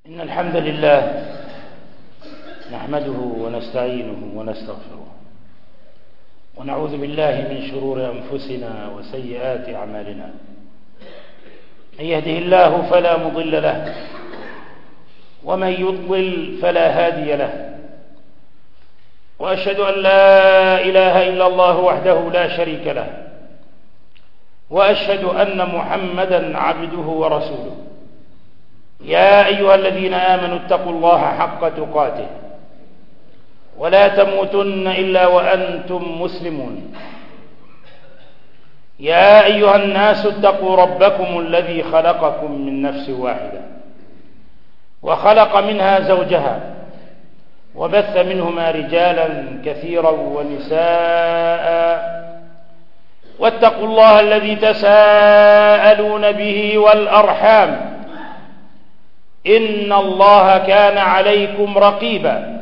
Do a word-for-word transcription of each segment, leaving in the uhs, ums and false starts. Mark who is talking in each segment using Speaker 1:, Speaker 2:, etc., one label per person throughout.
Speaker 1: إن الحمد لله نحمده ونستعينه ونستغفره ونعوذ بالله من شرور أنفسنا وسيئات أعمالنا. من يهده الله فلا مضل له ومن يضلل فلا هادي له، وأشهد أن لا إله إلا الله وحده لا شريك له، وأشهد أن محمدا عبده ورسوله. يا أيها الذين آمنوا اتقوا الله حق تقاته ولا تموتن إلا وأنتم مسلمون. يا أيها الناس اتقوا ربكم الذي خلقكم من نفس واحدة وخلق منها زوجها وبث منهما رجالا كثيرا ونساء، واتقوا الله الذي تساءلون به والأرحام إن الله كان عليكم رقيبا.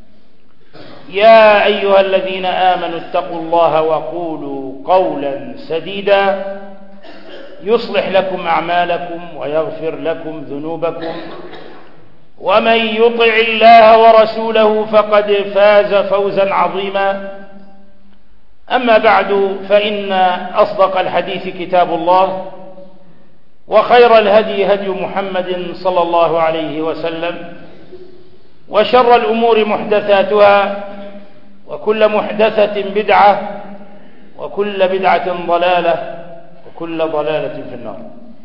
Speaker 1: يا أيها الذين آمنوا اتقوا الله وقولوا قولا سديدا يصلح لكم أعمالكم ويغفر لكم ذنوبكم، ومن يطع الله ورسوله فقد فاز فوزا عظيما. أما بعد، فإن أصدق الحديث كتاب الله، وخير الهدي هدي محمد صلى الله عليه وسلم، وشر الأمور محدثاتها، وكل محدثة بدعة، وكل بدعة ضلالة، وكل ضلالة في النار.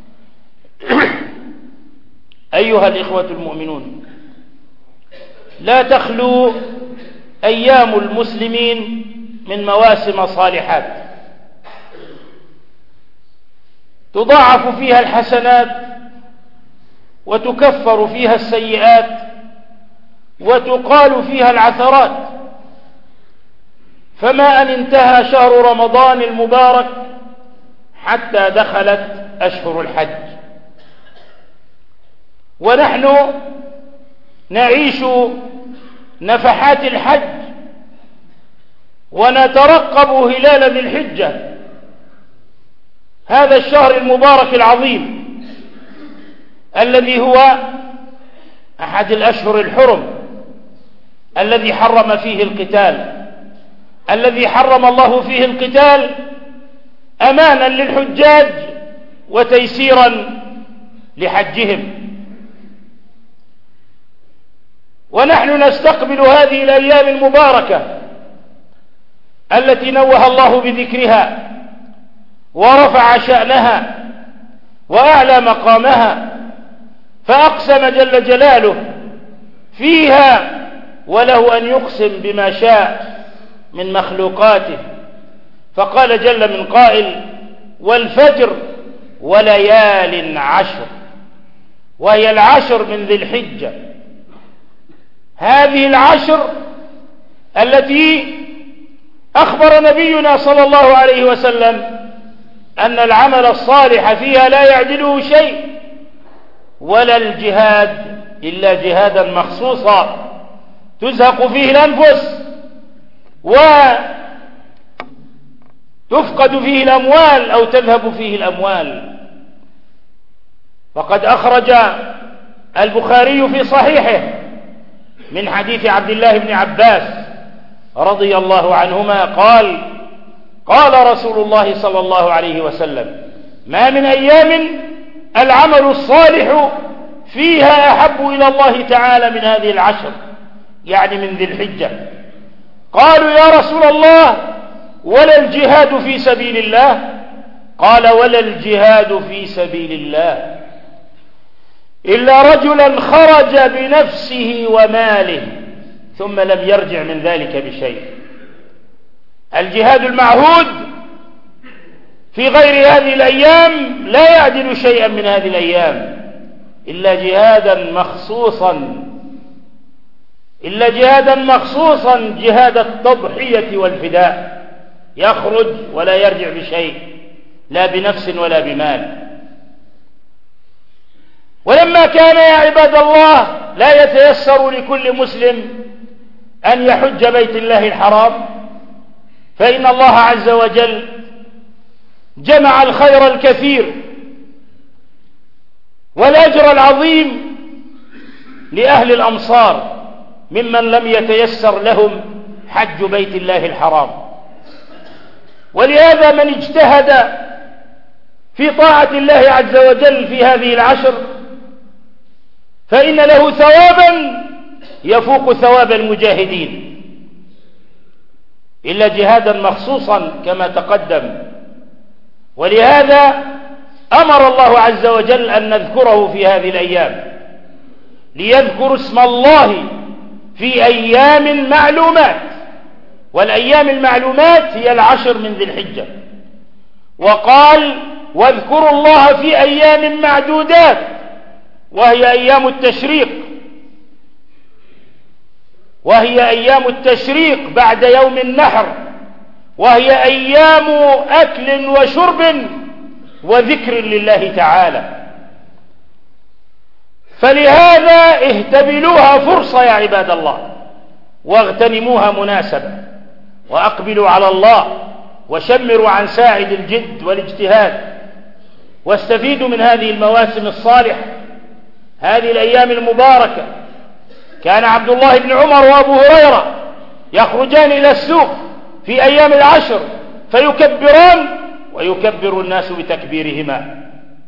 Speaker 1: أيها الإخوة المؤمنون، لا تخلو أيام المسلمين من مواسم صالحات تضاعف فيها الحسنات وتكفر فيها السيئات وتقال فيها العثرات. فما أن انتهى شهر رمضان المبارك حتى دخلت أشهر الحج، ونحن نعيش نفحات الحج ونترقب هلال ذي الحجة، هذا الشهر المبارك العظيم الذي هو أحد الأشهر الحرم، الذي حرم فيه القتال، الذي حرم الله فيه القتال أمانا للحجاج وتيسيرا لحجهم. ونحن نستقبل هذه الأيام المباركة التي نوه الله بذكرها ورفع شأنها وأعلى مقامها، فأقسم جل جلاله فيها وله أن يقسم بما شاء من مخلوقاته، فقال جل من قائل: والفجر وليال عشر، وهي العشر من ذي الحجة. هذه العشر التي أخبر نبينا صلى الله عليه وسلم أن العمل الصالح فيها لا يعدله شيء، ولا الجهاد إلا جهادا مخصوصا تزهق فيه الأنفس وتفقد فيه الأموال أو تذهب فيه الأموال. فقد أخرج البخاري في صحيحه من حديث عبد الله بن عباس رضي الله عنهما قال: قال رسول الله صلى الله عليه وسلم: ما من أيام العمل الصالح فيها أحب إلى الله تعالى من هذه العشر، يعني من ذي الحجة. قالوا: يا رسول الله، ولا الجهاد في سبيل الله؟ قال: ولا الجهاد في سبيل الله إلا رجلا خرج بنفسه وماله ثم لم يرجع من ذلك بشيء. الجهاد المعهود في غير هذه الأيام لا يعدل شيئا من هذه الأيام إلا جهادا مخصوصا إلا جهادا مخصوصا جهاد التضحية والفداء، يخرج ولا يرجع بشيء، لا بنفس ولا بمال. ولما كان يا عباد الله لا يتيسر لكل مسلم أن يحج بيت الله الحرام، فإن الله عز وجل جمع الخير الكثير والأجر العظيم لأهل الأمصار ممن لم يتيسر لهم حج بيت الله الحرام. ولهذا من اجتهد في طاعة الله عز وجل في هذه العشر فإن له ثوابا يفوق ثواب المجاهدين، إلا جهادا مخصوصا كما تقدم. ولهذا أمر الله عز وجل أن نذكره في هذه الأيام، ليذكروا اسم الله في أيام معلومات، والأيام المعلومات هي العشر من ذي الحجة. وقال واذكروا الله في أيام معدودات، وهي أيام التشريق، وهي أيام التشريق بعد يوم النحر، وهي أيام أكل وشرب وذكر لله تعالى. فلهذا اهتبلوها فرصة يا عباد الله، واغتنموها مناسبة، وأقبلوا على الله، وشمروا عن ساعد الجد والاجتهاد، واستفيدوا من هذه المواسم الصالحة، هذه الأيام المباركة. كان عبد الله بن عمر وأبو هريرة يخرجان إلى السوق في أيام العشر فيكبران ويكبر الناس بتكبيرهما.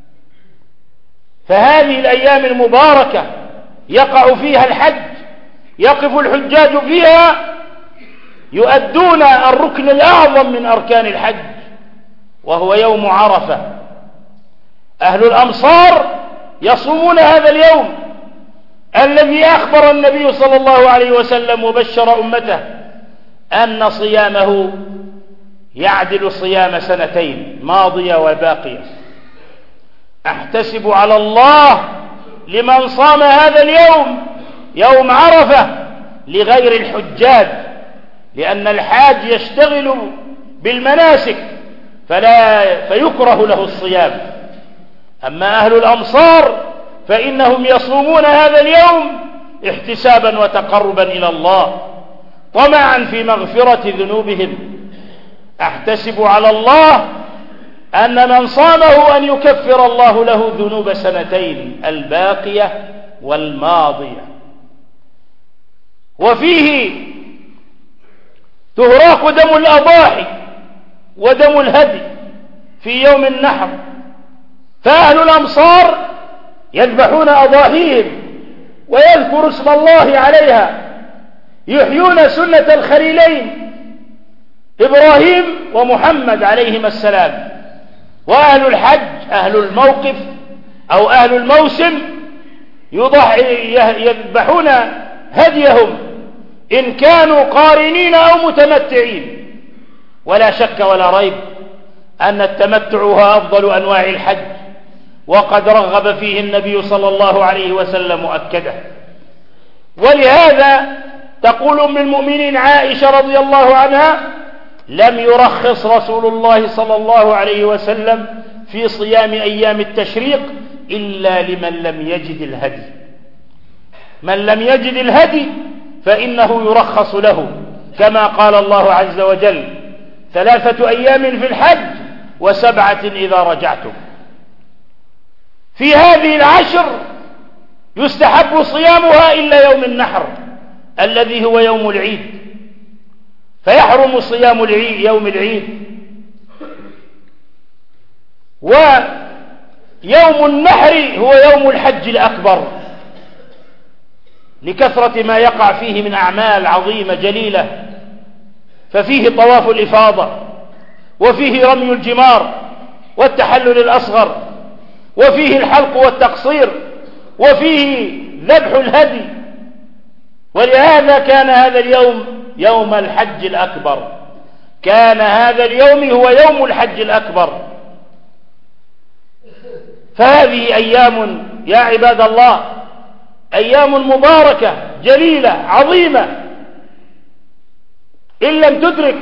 Speaker 1: فهذه الأيام المباركة يقع فيها الحج، يقف الحجاج فيها يؤدون الركن الأعظم من أركان الحج، وهو يوم عرفة. أهل الأمصار يصومون هذا اليوم الذي أخبر النبي صلى الله عليه وسلم وبشر أمته أن صيامه يعدل صيام سنتين ماضية وباقية. أحتسب على الله لمن صام هذا اليوم يوم عرفة لغير الحجاج، لأن الحاج يشتغل بالمناسك فلا فيكره له الصيام. أما أهل الأمصار فإنهم يصومون هذا اليوم احتسابا وتقربا إلى الله، طمعا في مغفرة ذنوبهم. أحتسب على الله أن من صامه أن يكفر الله له ذنوب سنتين الباقية والماضية. وفيه تهراق دم الأضاحي ودم الهدي في يوم النحر، فأهل الأمصار يذبحون أضاحيهم ويذكر اسم الله عليها، يحيون سنة الخليلين إبراهيم ومحمد عليهما السلام. وأهل الحج أهل الموقف أو أهل الموسم يذبحون هديهم إن كانوا قارنين أو متمتعين. ولا شك ولا ريب أن التمتع هو أفضل أنواع الحج، وقد رغب فيه النبي صلى الله عليه وسلم مؤكده. ولهذا تقول أم المؤمنين عائشة رضي الله عنها: لم يرخص رسول الله صلى الله عليه وسلم في صيام أيام التشريق إلا لمن لم يجد الهدي. من لم يجد الهدي فإنه يرخص له، كما قال الله عز وجل: ثلاثة أيام في الحج وسبعة إذا رجعتم. في هذه العشر يستحب صيامها إلا يوم النحر الذي هو يوم العيد، فيحرم صيام العيد يوم العيد. ويوم النحر هو يوم الحج الأكبر لكثرة ما يقع فيه من أعمال عظيمة جليلة، ففيه طواف الإفاضة، وفيه رمي الجمار والتحلل الأصغر، وفيه الحلق والتقصير، وفيه ذبح الهدي. ولهذا كان هذا اليوم يوم الحج الأكبر، كان هذا اليوم هو يوم الحج الأكبر. فهذه أيام يا عباد الله أيام مباركة جليلة عظيمة. إن لم تدرك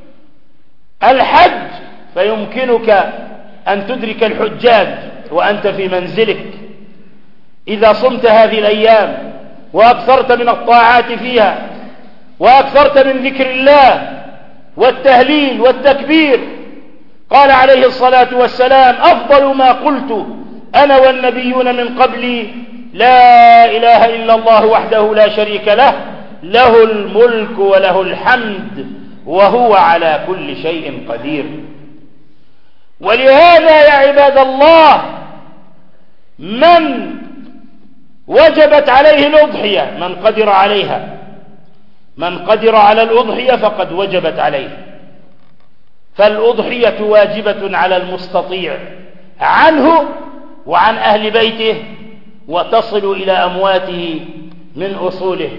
Speaker 1: الحج فيمكنك أن تدرك الحجاج وأنت في منزلك إذا صمت هذه الأيام وأكثرت من الطاعات فيها، وأكثرت من ذكر الله والتهليل والتكبير. قال عليه الصلاة والسلام: أفضل ما قلت أنا والنبيون من قبلي لا إله إلا الله وحده لا شريك له له الملك وله الحمد وهو على كل شيء قدير. ولهذا يا عباد الله من وجبت عليه الأضحية من قدر عليها من قدر على الأضحية فقد وجبت عليه، فالأضحية واجبة على المستطيع عنه وعن أهل بيته وتصل إلى أمواته من أصوله.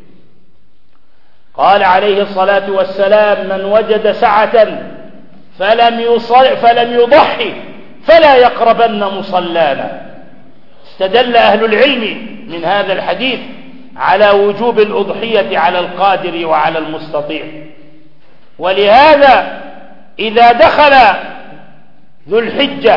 Speaker 1: قال عليه الصلاة والسلام من وجد سعة فلم, يصل فلم يضحي فلا يقربن مصلانا. استدل أهل العلم من هذا الحديث على وجوب الأضحية على القادر وعلى المستطيع. ولهذا إذا دخل ذو الحجة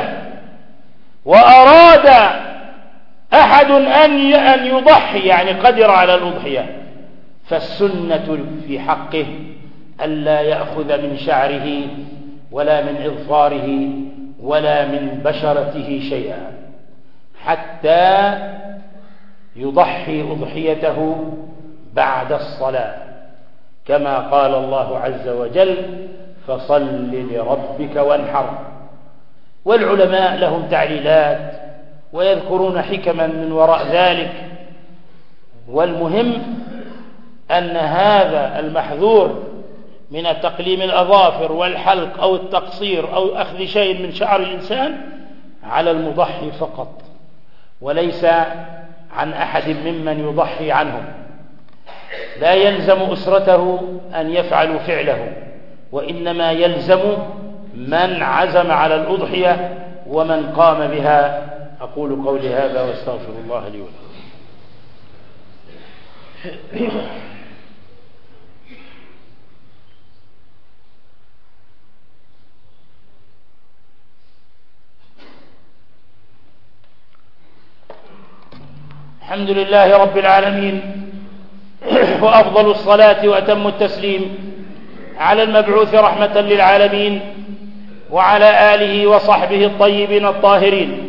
Speaker 1: وأراد أحد أن يضحي يعني قدر على الأضحية فالسنة في حقه ألا يأخذ من شعره ولا من إظفاره ولا من بشرته شيئا حتى يضحي أضحيته بعد الصلاة، كما قال الله عز وجل فصل لربك وانحر. والعلماء لهم تعليلات ويذكرون حكما من وراء ذلك، والمهم أن هذا المحذور من تقليم الأظافر والحلق أو التقصير أو أخذ شيء من شعر الإنسان على المضحي فقط، وليس عن أحد ممن يضحي عنهم. لا يلزم أسرته أن يفعلوا فعله، وإنما يلزم من عزم على الأضحية ومن قام بها. أقول قولي هذا واستغفر الله لي ولكم. الحمد لله رب العالمين، وأفضل الصلاة وأتم التسليم على المبعوث رحمة للعالمين وعلى آله وصحبه الطيبين الطاهرين.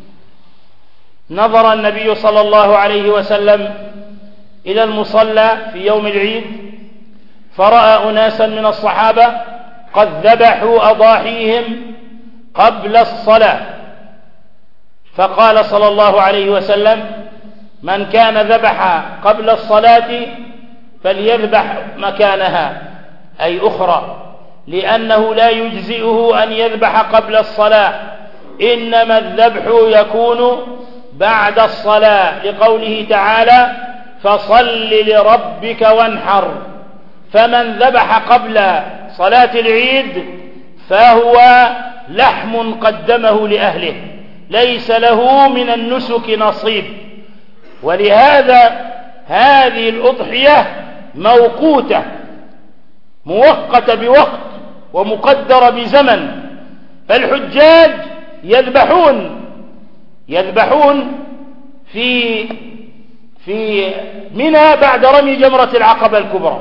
Speaker 1: نظر النبي صلى الله عليه وسلم إلى المصلى في يوم العيد فرأى أناسا من الصحابة قد ذبحوا أضاحيهم قبل الصلاة، فقال صلى الله عليه وسلم من كان ذبح قبل الصلاة فليذبح مكانها أي أخرى، لأنه لا يجزئه أن يذبح قبل الصلاة، إنما الذبح يكون بعد الصلاة، لقوله تعالى فصل لربك وانحر. فمن ذبح قبل صلاة العيد فهو لحم قدمه لأهله، ليس له من النسك نصيب. ولهذا هذه الأضحية موقوتة موقتة بوقت ومقدرة بزمن، فالحجاج يذبحون يذبحون في في منى بعد رمي جمرة العقبة الكبرى،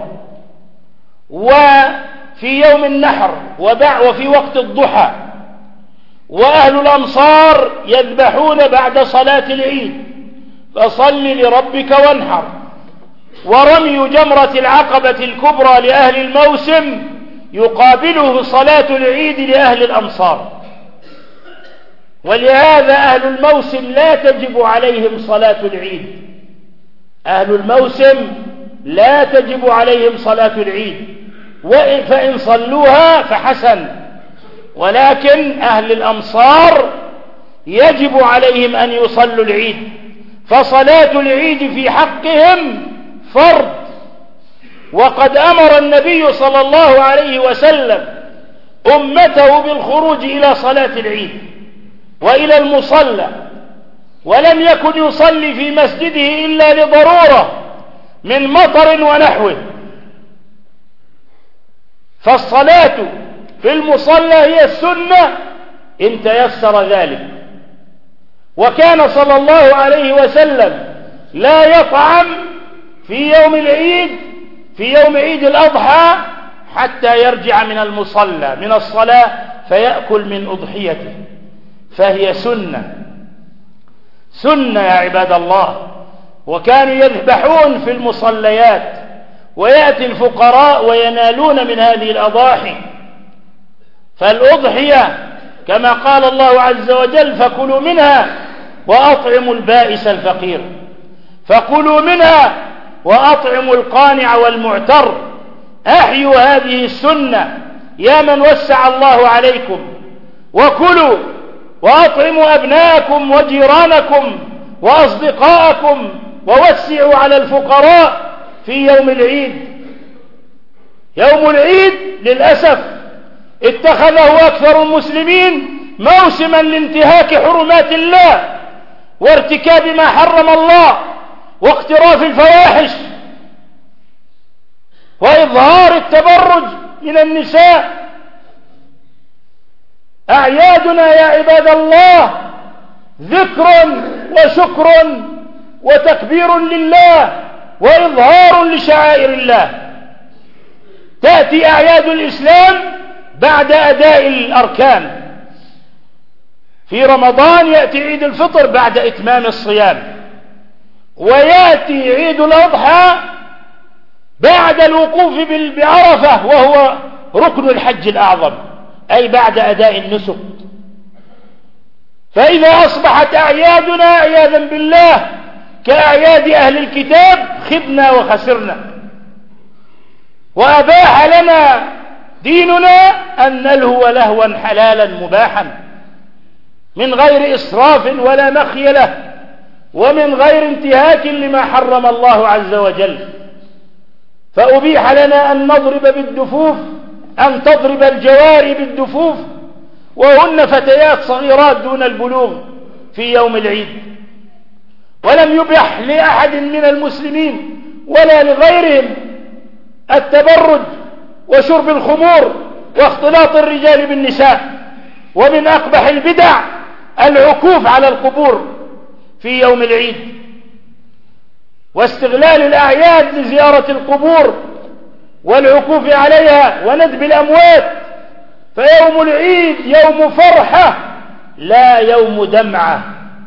Speaker 1: وفي يوم النحر وفي وقت الضحى، وأهل الأمصار يذبحون بعد صلاة العيد فصل لربك وانحر. ورمي جمرة العقبة الكبرى لأهل الموسم يقابله صلاة العيد لأهل الأمصار، ولهذا أهل الموسم لا تجب عليهم صلاة العيد أهل الموسم لا تجب عليهم صلاة العيد، فإن صلوها فحسن، ولكن أهل الأمصار يجب عليهم أن يصلوا العيد، فصلاة العيد في حقهم فرض. وقد أمر النبي صلى الله عليه وسلم أمته بالخروج إلى صلاة العيد وإلى المصلى، ولم يكن يصلي في مسجده إلا لضرورة من مطر ونحوه، فالصلاة في المصلى هي السنة إن تيسر ذلك. وكان صلى الله عليه وسلم لا يطعم في يوم العيد في يوم عيد الأضحى حتى يرجع من المصلى من الصلاة فيأكل من أضحيته، فهي سنة سنة يا عباد الله. وكانوا يذبحون في المصليات، ويأتي الفقراء وينالون من هذه الأضاحي. فالأضحية كما قال الله عز وجل: فكلوا منها وأطعموا البائس الفقير. فكلوا منها وأطعموا القانع والمعتر. أحيوا هذه السنة يا من وسع الله عليكم، وكلوا وأطعموا أبناءكم وجيرانكم وأصدقاءكم، ووسعوا على الفقراء في يوم العيد. يوم العيد للأسف اتخذه أكثر المسلمين موسما لانتهاك حرمات الله وارتكاب ما حرم الله واقتراف الفواحش وإظهار التبرج من النساء. أعيادنا يا عباد الله ذكر وشكر وتكبير لله وإظهار لشعائر الله. تأتي أعياد الإسلام بعد أداء الأركان. في رمضان يأتي عيد الفطر بعد إتمام الصيام، ويأتي عيد الأضحى بعد الوقوف بعرفة وهو ركن الحج الأعظم، أي بعد أداء النسك. فإذا أصبحت أعيادنا عياذا بالله كأعياد أهل الكتاب خبنا وخسرنا. وأباح لنا ديننا أن نلهو لهوا حلالا مباحا من غير إسراف ولا مخيلة، ومن غير انتهاك لما حرم الله عز وجل. فأبيح لنا أن نضرب بالدفوف، أن تضرب الجواري بالدفوف وهن فتيات صغيرات دون البلوغ في يوم العيد. ولم يبح لأحد من المسلمين ولا لغيرهم التبرج وشرب الخمور واختلاط الرجال بالنساء. ومن أقبح البدع العكوف على القبور في يوم العيد واستغلال الأعياد لزيارة القبور والعكوف عليها وندب الأموات. فيوم العيد يوم فرحة لا يوم دمعة.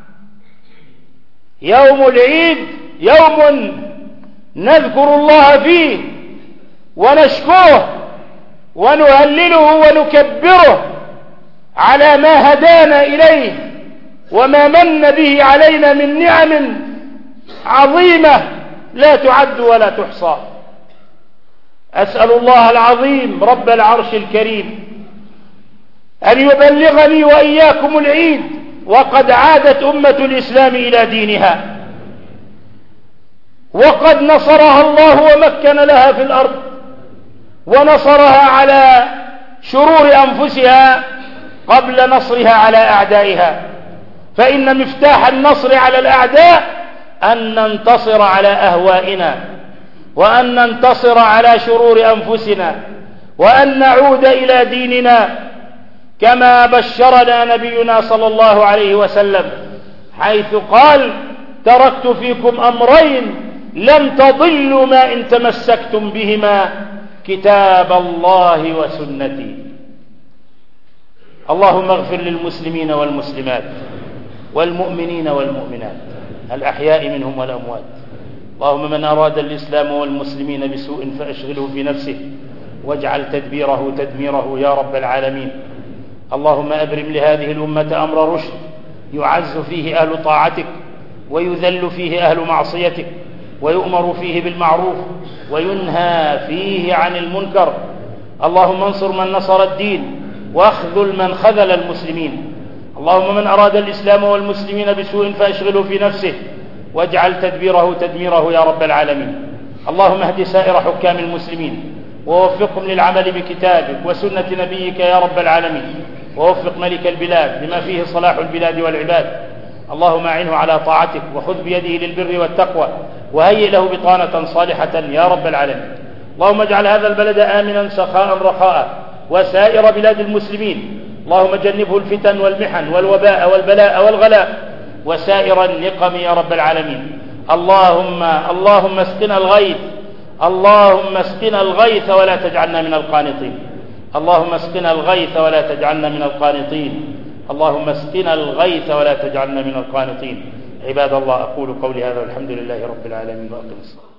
Speaker 1: يوم العيد يوم نذكر الله فيه ونشكره ونهلله ونكبره على ما هدانا إليه وما من به علينا من نعم عظيمة لا تعد ولا تحصى. أسأل الله العظيم رب العرش الكريم أن يبلغني وإياكم العيد وقد عادت أمة الإسلام إلى دينها، وقد نصرها الله ومكن لها في الأرض، ونصرها على شرور أنفسها قبل نصرها على أعدائها. فإن مفتاح النصر على الأعداء أن ننتصر على أهوائنا، وأن ننتصر على شرور أنفسنا، وأن نعود إلى ديننا كما بشرنا نبينا صلى الله عليه وسلم حيث قال: تركت فيكم أمرين لن تضلوا ما إن تمسكتم بهما، كتاب الله وسنتي. اللهم اغفر للمسلمين والمسلمات والمؤمنين والمؤمنات الأحياء منهم والأموات. اللهم من أراد الإسلام والمسلمين بسوء فأشغله في نفسه واجعل تدبيره تدميره يا رب العالمين. اللهم أبرم لهذه الأمة أمر رشد يعز فيه أهل طاعتك ويذل فيه أهل معصيتك، ويؤمر فيه بالمعروف وينهى فيه عن المنكر. اللهم انصر من نصر الدين واخذل من خذل المسلمين. اللهم من أراد الإسلام والمسلمين بسوء فأشغله في نفسه واجعل تدبيره تدميره يا رب العالمين. اللهم اهد سائر حكام المسلمين ووفقهم للعمل بكتابك وسنة نبيك يا رب العالمين، ووفق ملك البلاد لما فيه صلاح البلاد والعباد. اللهم أعنه على طاعتك وخذ بيده للبر والتقوى وهيئ له بطانة صالحة يا رب العالمين. اللهم اجعل هذا البلد آمنا سخاء رخاء وسائر بلاد المسلمين. اللهم جنبه الفتن والمحن والوباء والبلاء والغلاء وسائر النقم يا رب العالمين. اللهم اللهم اسقنا الغيث اللهم اسقنا الغيث ولا تجعلنا من القانطين. اللهم اسقنا الغيث ولا تجعلنا من القانطين. اللهم اسقنا الغيث ولا تجعلنا من القانطين. عباد الله، أقول قولي هذا والحمد لله رب العالمين وأقم الصلاة.